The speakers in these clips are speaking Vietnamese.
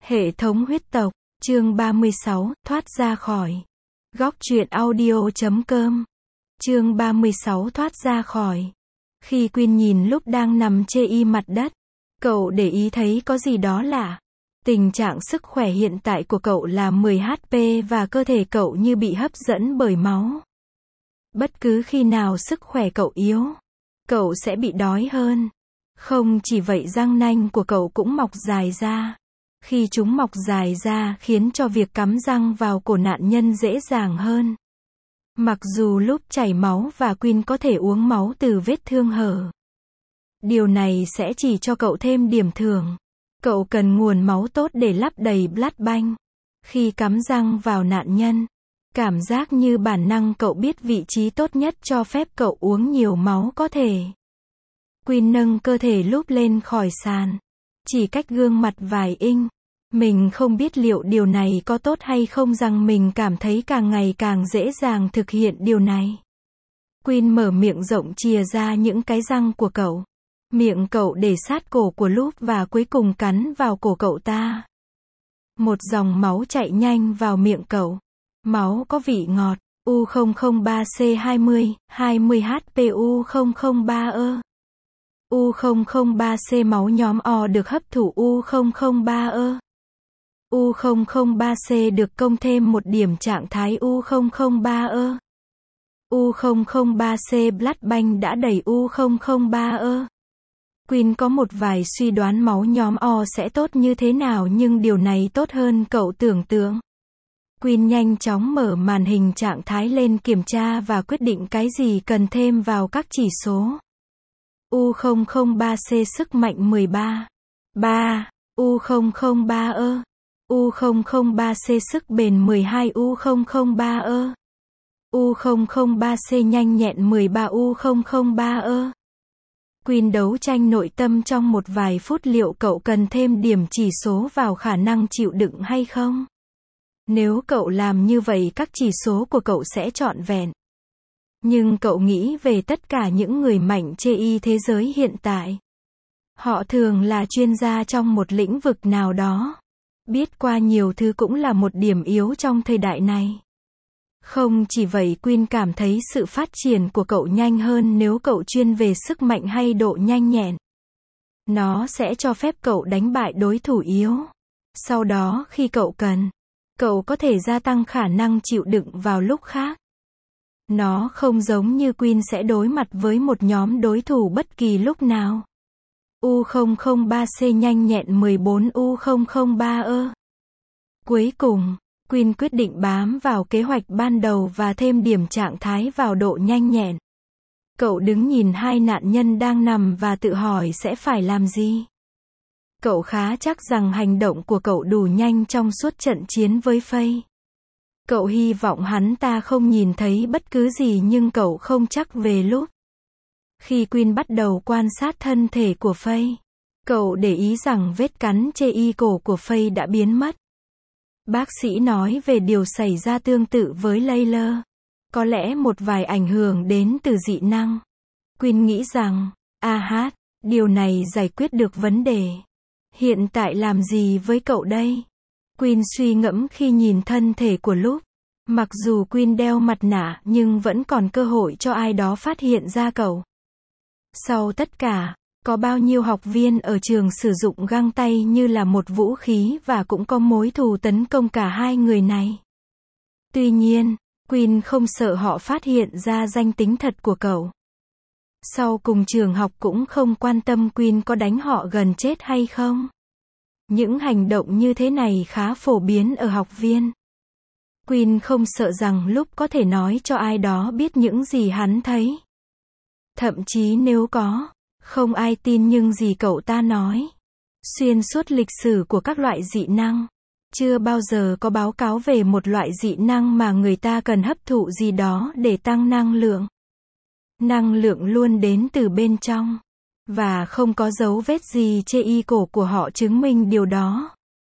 Hệ thống huyết tộc, chương 36, thoát ra khỏi. Góc truyện audio.com. Chương 36 thoát ra khỏi. Khi Quyên nhìn lúc đang nằm chê y mặt đất, cậu để ý thấy có gì đó lạ. Tình trạng sức khỏe hiện tại của cậu là 10 HP và cơ thể cậu như bị hấp dẫn bởi máu. Bất cứ khi nào sức khỏe cậu yếu, cậu sẽ bị đói hơn. Không chỉ vậy, răng nanh của cậu cũng mọc dài ra. Khi chúng mọc dài ra khiến cho việc cắm răng vào cổ nạn nhân dễ dàng hơn. Mặc dù lúc chảy máu và Quyên có thể uống máu từ vết thương hở, điều này sẽ chỉ cho cậu thêm điểm thưởng. Cậu cần nguồn máu tốt để lấp đầy blood bank. Khi cắm răng vào nạn nhân, cảm giác như bản năng cậu biết vị trí tốt nhất cho phép cậu uống nhiều máu có thể. Quyên nâng cơ thể lúp lên khỏi sàn, chỉ cách gương mặt vài inch. Mình không biết liệu điều này có tốt hay không, rằng mình cảm thấy càng ngày càng dễ dàng thực hiện điều này. Quyên mở miệng rộng chìa ra những cái răng của cậu. Miệng cậu để sát cổ của Lúp và cuối cùng cắn vào cổ cậu ta. Một dòng máu chạy nhanh vào miệng cậu. Máu có vị ngọt. U003C20, 20 HP U003E. U003C máu nhóm O được hấp thụ U003E. U003C được công thêm một điểm trạng thái U003E. U003C blood bank đã đầy U003E. Quyên có một vài suy đoán máu nhóm O sẽ tốt như thế nào, nhưng điều này tốt hơn cậu tưởng tượng. Quyên nhanh chóng mở màn hình trạng thái lên kiểm tra và quyết định cái gì cần thêm vào các chỉ số. U003C sức mạnh 13. 3. U003E. U003C sức bền 12. U003E. U003C nhanh nhẹn 13. U003E. Quyên đấu tranh nội tâm trong một vài phút liệu cậu cần thêm điểm chỉ số vào khả năng chịu đựng hay không. Nếu cậu làm như vậy các chỉ số của cậu sẽ trọn vẹn. Nhưng cậu nghĩ về tất cả những người mạnh chê y thế giới hiện tại. Họ thường là chuyên gia trong một lĩnh vực nào đó. Biết qua nhiều thứ cũng là một điểm yếu trong thời đại này. Không chỉ vậy, Quyên cảm thấy sự phát triển của cậu nhanh hơn nếu cậu chuyên về sức mạnh hay độ nhanh nhẹn. Nó sẽ cho phép cậu đánh bại đối thủ yếu. Sau đó khi cậu cần, cậu có thể gia tăng khả năng chịu đựng vào lúc khác. Nó không giống như Quyên sẽ đối mặt với một nhóm đối thủ bất kỳ lúc nào. U003C nhanh nhẹn 14. U003E. Cuối cùng, Quyên quyết định bám vào kế hoạch ban đầu và thêm điểm trạng thái vào độ nhanh nhẹn. Cậu đứng nhìn hai nạn nhân đang nằm và tự hỏi sẽ phải làm gì. Cậu khá chắc rằng hành động của cậu đủ nhanh trong suốt trận chiến với Faye. Cậu hy vọng hắn ta không nhìn thấy bất cứ gì, nhưng cậu không chắc về lúc. Khi Quyên bắt đầu quan sát thân thể của Faye, cậu để ý rằng vết cắn chê y cổ của Faye đã biến mất. Bác sĩ nói về điều xảy ra tương tự với Layla. Có lẽ một vài ảnh hưởng đến từ dị năng. Quyên nghĩ rằng, điều này giải quyết được vấn đề. Hiện tại làm gì với cậu đây? Quyên suy ngẫm khi nhìn thân thể của Luke. Mặc dù Quyên đeo mặt nạ nhưng vẫn còn cơ hội cho ai đó phát hiện ra cậu. Sau tất cả, có bao nhiêu học viên ở trường sử dụng găng tay như là một vũ khí và cũng có mối thù tấn công cả hai người này. Tuy nhiên, Quyên không sợ họ phát hiện ra danh tính thật của cậu. Sau cùng trường học cũng không quan tâm Quyên có đánh họ gần chết hay không. Những hành động như thế này khá phổ biến ở học viên. Quyên không sợ rằng lúc có thể nói cho ai đó biết những gì hắn thấy. Thậm chí nếu có, không ai tin những gì cậu ta nói. Xuyên suốt lịch sử của các loại dị năng, chưa bao giờ có báo cáo về một loại dị năng mà người ta cần hấp thụ gì đó để tăng năng lượng. Năng lượng luôn đến từ bên trong. Và không có dấu vết gì chê y cổ của họ chứng minh điều đó.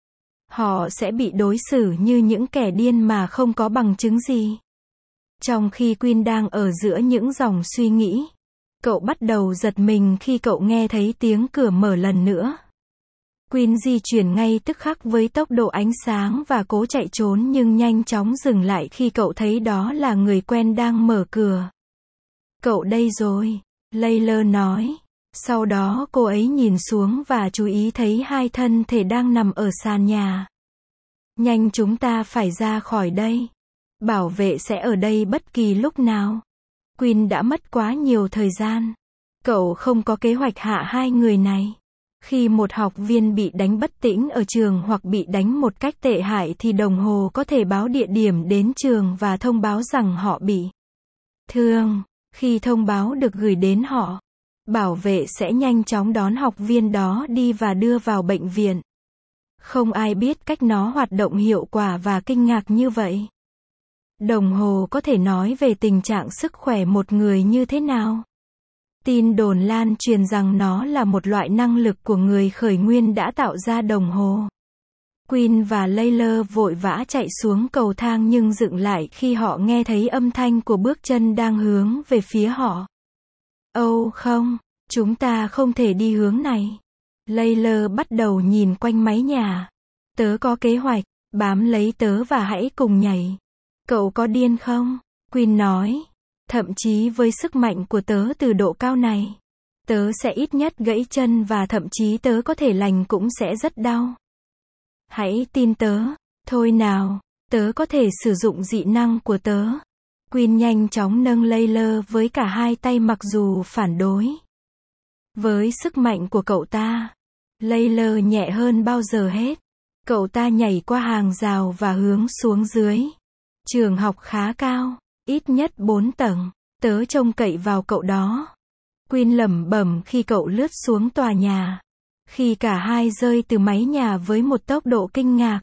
Họ sẽ bị đối xử như những kẻ điên mà không có bằng chứng gì. Trong khi Quyên đang ở giữa những dòng suy nghĩ, cậu bắt đầu giật mình khi cậu nghe thấy tiếng cửa mở lần nữa. Queen di chuyển ngay tức khắc với tốc độ ánh sáng và cố chạy trốn nhưng nhanh chóng dừng lại khi cậu thấy đó là người quen đang mở cửa. Cậu đây rồi, Layla nói. Sau đó cô ấy nhìn xuống và chú ý thấy hai thân thể đang nằm ở sàn nhà. Nhanh, chúng ta phải ra khỏi đây. Bảo vệ sẽ ở đây bất kỳ lúc nào. Queen đã mất quá nhiều thời gian. Cậu không có kế hoạch hạ hai người này. Khi một học viên bị đánh bất tỉnh ở trường hoặc bị đánh một cách tệ hại thì đồng hồ có thể báo địa điểm đến trường và thông báo rằng họ bị thương. Khi thông báo được gửi đến họ, bảo vệ sẽ nhanh chóng đón học viên đó đi và đưa vào bệnh viện. Không ai biết cách nó hoạt động hiệu quả và kinh ngạc như vậy. Đồng hồ có thể nói về tình trạng sức khỏe một người như thế nào. Tin đồn lan truyền rằng nó là một loại năng lực của người khởi nguyên đã tạo ra đồng hồ. Queen và Layla vội vã chạy xuống cầu thang nhưng dừng lại khi họ nghe thấy âm thanh của bước chân đang hướng về phía họ. Âu không, chúng ta không thể đi hướng này. Layla bắt đầu nhìn quanh mái nhà. Tớ có kế hoạch, bám lấy tớ và hãy cùng nhảy. Cậu có điên không? Queen nói. Thậm chí với sức mạnh của tớ từ độ cao này, tớ sẽ ít nhất gãy chân và thậm chí tớ có thể lành cũng sẽ rất đau. Hãy tin tớ. Thôi nào, tớ có thể sử dụng dị năng của tớ. Queen nhanh chóng nâng Layla với cả hai tay mặc dù phản đối. Với sức mạnh của cậu ta, Layla nhẹ hơn bao giờ hết. Cậu ta nhảy qua hàng rào và hướng xuống dưới. Trường học khá cao, ít nhất 4 tầng. Tớ trông cậy vào cậu đó. Queen lẩm bẩm khi cậu lướt xuống tòa nhà. Khi cả hai rơi từ mái nhà với một tốc độ kinh ngạc,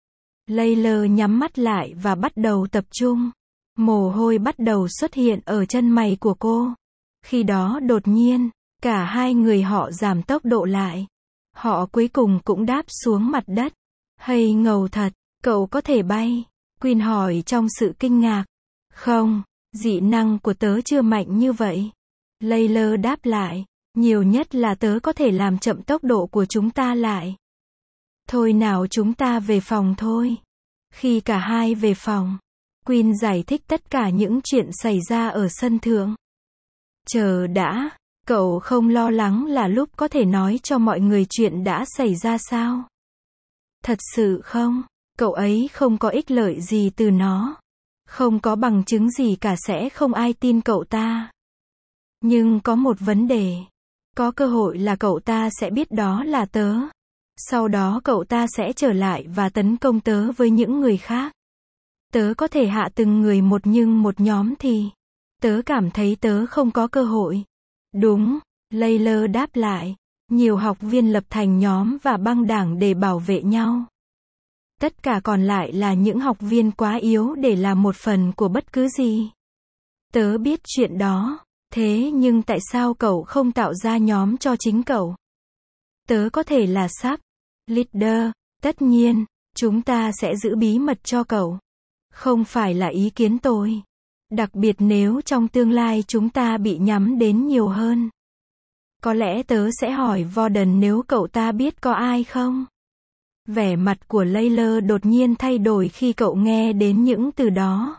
Layla nhắm mắt lại và bắt đầu tập trung. Mồ hôi bắt đầu xuất hiện ở chân mày của cô. Khi đó đột nhiên, cả hai người họ giảm tốc độ lại. Họ cuối cùng cũng đáp xuống mặt đất. Hay ngầu thật, cậu có thể bay? Queen hỏi trong sự kinh ngạc. Không, dị năng của tớ chưa mạnh như vậy. Layla đáp lại. Nhiều nhất là tớ có thể làm chậm tốc độ của chúng ta lại. Thôi nào, chúng ta về phòng thôi. Khi cả hai về phòng, Queen giải thích tất cả những chuyện xảy ra ở sân thượng. Chờ đã, cậu không lo lắng là lúc có thể nói cho mọi người chuyện đã xảy ra sao? Thật sự không, cậu ấy không có ích lợi gì từ nó. Không có bằng chứng gì cả, sẽ không ai tin cậu ta. Nhưng có một vấn đề. Có cơ hội là cậu ta sẽ biết đó là tớ. Sau đó cậu ta sẽ trở lại và tấn công tớ với những người khác. Tớ có thể hạ từng người một nhưng một nhóm thì tớ cảm thấy tớ không có cơ hội. Đúng, Layla đáp lại. Nhiều học viên lập thành nhóm và băng đảng để bảo vệ nhau. Tất cả còn lại là những học viên quá yếu để làm một phần của bất cứ gì. Tớ biết chuyện đó. Thế nhưng tại sao cậu không tạo ra nhóm cho chính cậu? Tớ có thể là sub leader. Tất nhiên, chúng ta sẽ giữ bí mật cho cậu. Không phải là ý kiến tôi. Đặc biệt nếu trong tương lai chúng ta bị nhắm đến nhiều hơn. Có lẽ tớ sẽ hỏi Warden nếu cậu ta biết có ai không? Vẻ mặt của Layla đột nhiên thay đổi khi cậu nghe đến những từ đó.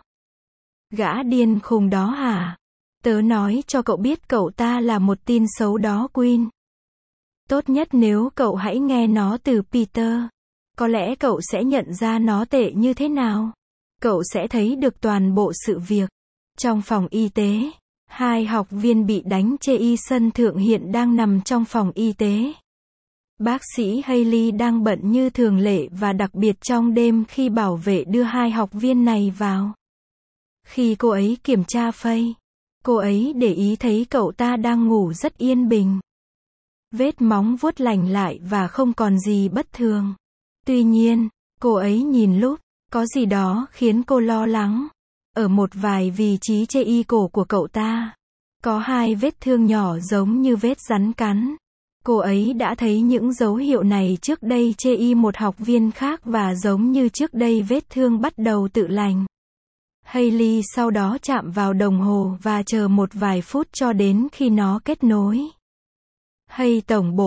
Gã điên khùng đó hả? Tớ nói cho cậu biết cậu ta là một tin xấu đó, Queen. Tốt nhất nếu cậu hãy nghe nó từ Peter. Có lẽ cậu sẽ nhận ra nó tệ như thế nào. Cậu sẽ thấy được toàn bộ sự việc. Trong phòng y tế, hai học viên bị đánh chê sân thượng hiện đang nằm trong phòng y tế. Bác sĩ Hailey đang bận như thường lệ và đặc biệt trong đêm khi bảo vệ đưa hai học viên này vào. Khi cô ấy kiểm tra Faye, cô ấy để ý thấy cậu ta đang ngủ rất yên bình. Vết móng vuốt lành lại và không còn gì bất thường. Tuy nhiên, cô ấy nhìn lúc, có gì đó khiến cô lo lắng. Ở một vài vị trí chê cổ của cậu ta, có hai vết thương nhỏ giống như vết rắn cắn. Cô ấy đã thấy những dấu hiệu này trước đây chê một học viên khác và giống như trước đây vết thương bắt đầu tự lành. Hailey sau đó chạm vào đồng hồ và chờ một vài phút cho đến khi nó kết nối. Hey tổng bộ,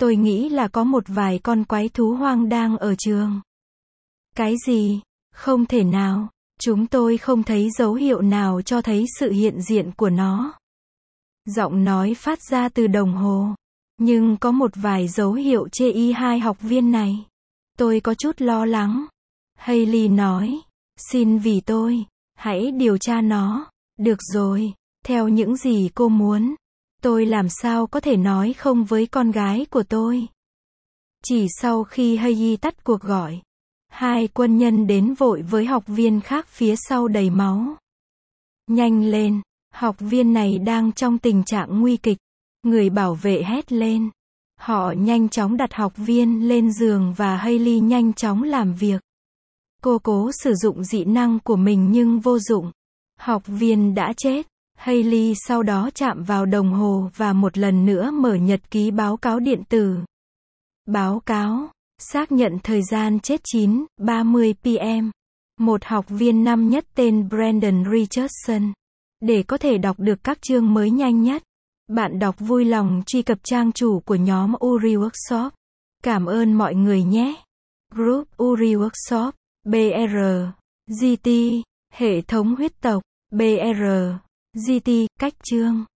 Tôi nghĩ là có một vài con quái thú hoang đang ở trường. Cái gì? Không thể nào. Chúng tôi không thấy dấu hiệu nào cho thấy sự hiện diện của nó. Giọng nói phát ra từ đồng hồ. Nhưng có một vài dấu hiệu chê y hai học viên này. Tôi có chút lo lắng. Hailey nói. Xin vì tôi. Hãy điều tra nó. Được rồi. Theo những gì cô muốn. Tôi làm sao có thể nói không với con gái của tôi. Chỉ sau khi Hailey tắt cuộc gọi. Hai quân nhân đến vội với học viên khác phía sau đầy máu. Nhanh lên. Học viên này đang trong tình trạng nguy kịch. Người bảo vệ hét lên. Họ nhanh chóng đặt học viên lên giường và Hailey nhanh chóng làm việc. Cô cố sử dụng dị năng của mình nhưng vô dụng. Học viên đã chết. Hailey sau đó chạm vào đồng hồ và một lần nữa mở nhật ký báo cáo điện tử. Báo cáo. Xác nhận thời gian chết 9:30 p.m. Một học viên năm nhất tên Brandon Richardson. Để có thể đọc được các chương mới nhanh nhất, bạn đọc vui lòng truy cập trang chủ của nhóm Uri Workshop. Cảm ơn mọi người nhé. Group Uri Workshop, BR, GT, hệ thống huyết tộc, BR, GT, cách chương.